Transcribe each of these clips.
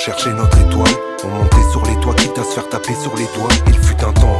cherchait notre étoile. On montait sur les toits quitte à se faire taper sur les doigts. Il fut un temps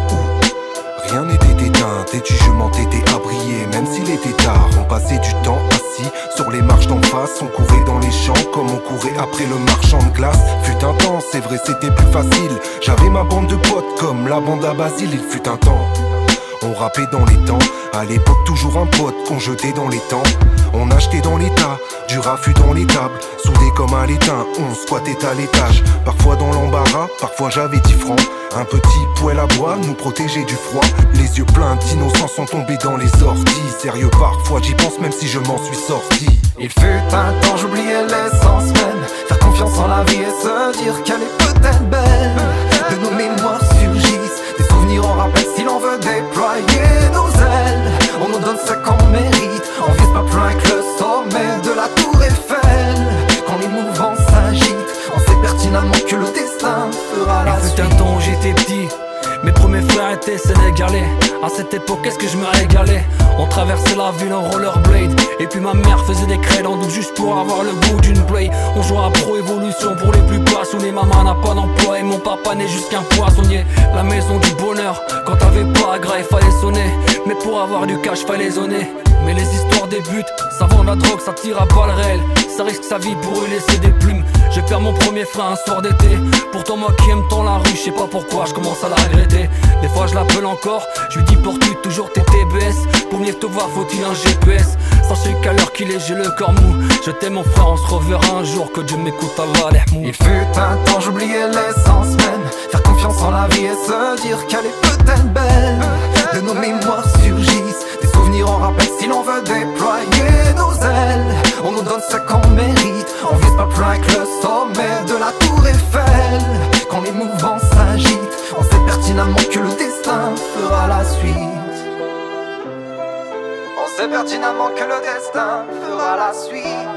où rien n'était éteint, tes jugements étaient à briller. Même s'il était tard, on passait du temps assis sur les marches d'en face. On courait dans les champs comme on courait après le marchand de glace. Fut un temps, c'est vrai c'était plus facile. J'avais ma bande de potes comme la bande à Basile. Il fut un temps, on rappait dans les temps. À l'époque toujours un pote qu'on jetait dans les temps. On achetait dans l'état, du raffut dans les tables. Soudés comme à l'étain, on squattait à l'étage. Parfois dans l'embarras, parfois j'avais 10 francs. Un petit poêle à bois nous protégeait du froid. Les yeux pleins d'innocence sont tombés dans les orties. Sérieux parfois j'y pense même si je m'en suis sorti. Il fut un temps j'oubliais l'essence même. Faire confiance en la vie et se dire qu'elle est peut-être belle. De nos mémoires surgissent des souvenirs on rappelle si l'on veut déployer nos ailes. On nous donne ce qu'on mérite. On vise pas plus loin que le sommet de la tour Eiffel. Quand les mouvements s'agitent, on sait pertinemment que le destin fera la suite. Il fut un temps où j'étais petit, mes premiers frères étaient sénégalais. À cette époque, qu'est-ce que je me régalais. On traversait la ville en rollerblade. Et puis ma mère faisait des crêles en douce juste pour avoir le goût d'une play. On jouait à Pro Evolution pour les plus passionnés. Maman n'a pas d'emploi et mon papa n'est juste qu'un poissonnier. La maison du bonheur, quand t'avais pas à gras il fallait sonner. Mais pour avoir du cash fallait zoner. Mais les histoires débutent, ça vend la drogue, ça tire à balles réelles. Ça risque sa vie pour y laisser des plumes. Je perds mon premier frein un soir d'été. Pourtant moi qui aime tant la rue, je sais pas pourquoi je commence à la regretter. Des fois je l'appelle encore, je lui dis porte-tu toujours tes TBS. Pour venir te voir faut-il un GPS. Sachez qu'à l'heure qu'il est j'ai le corps mou. Je t'aime mon frère, on se reverra un jour. Que Dieu m'écoute, Allah l'ehmou. Il fut un temps j'oubliais l'essence même. Faire confiance en la vie et se dire qu'elle est peut-être belle. De nos mémoires surgissent des souvenirs on rappelle si l'on veut déployer nos ailes. On nous donne ce qu'on mérite. On vise pas plus loin que le sommet de la tour Eiffel. Quand les mouvements s'agitent, on sait pertinemment que le destin fera la suite. On sait pertinemment que le destin fera la suite.